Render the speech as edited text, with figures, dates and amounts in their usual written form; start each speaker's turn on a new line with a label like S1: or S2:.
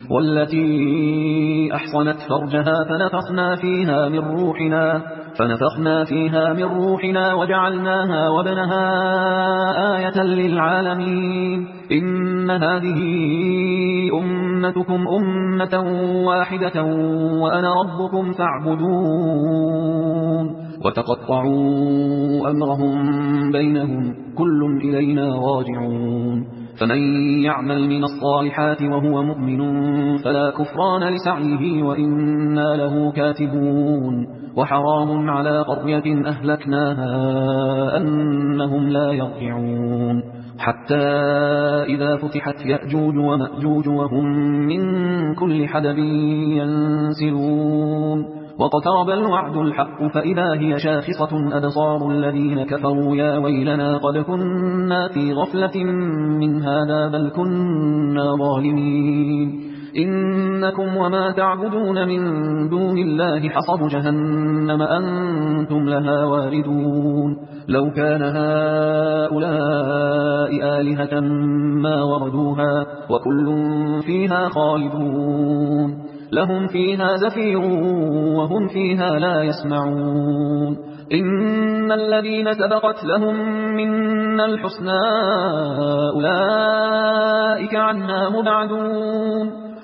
S1: والتي أحصنت فرجها فنفخنا فيها من روحنا وجعلناها وابنها آية للعالمين. إن هذه أمتكم أمة واحدة وأنا ربكم فاعبدون. وتقطعوا أمرهم بينهم كل إلينا راجعون. فمن يعمل من الصالحات وهو مؤمن فلا كفران لسعيه وإنا له كاتبون. وحرام على قرية أهلكناها أنهم لا يرجعون حتى إذا فتحت يأجوج ومأجوج وهم من كل حدب ينسلون. واقترب الوعد الحق فإذا هي شاخصة أبصار الذين كفروا يا ويلنا قد كنا في غفلة من هذا بل كنا ظالمين. إنكم وما تعبدون من دون الله حصب جهنم أنتم لها واردون. لو كان هؤلاء آلهة ما وردوها وكل فيها خالدون. لهم فيها زفير وهم فيها لا يسمعون. إن الذين سبقت لهم منا الحسنى أولئك عنها مبعدون.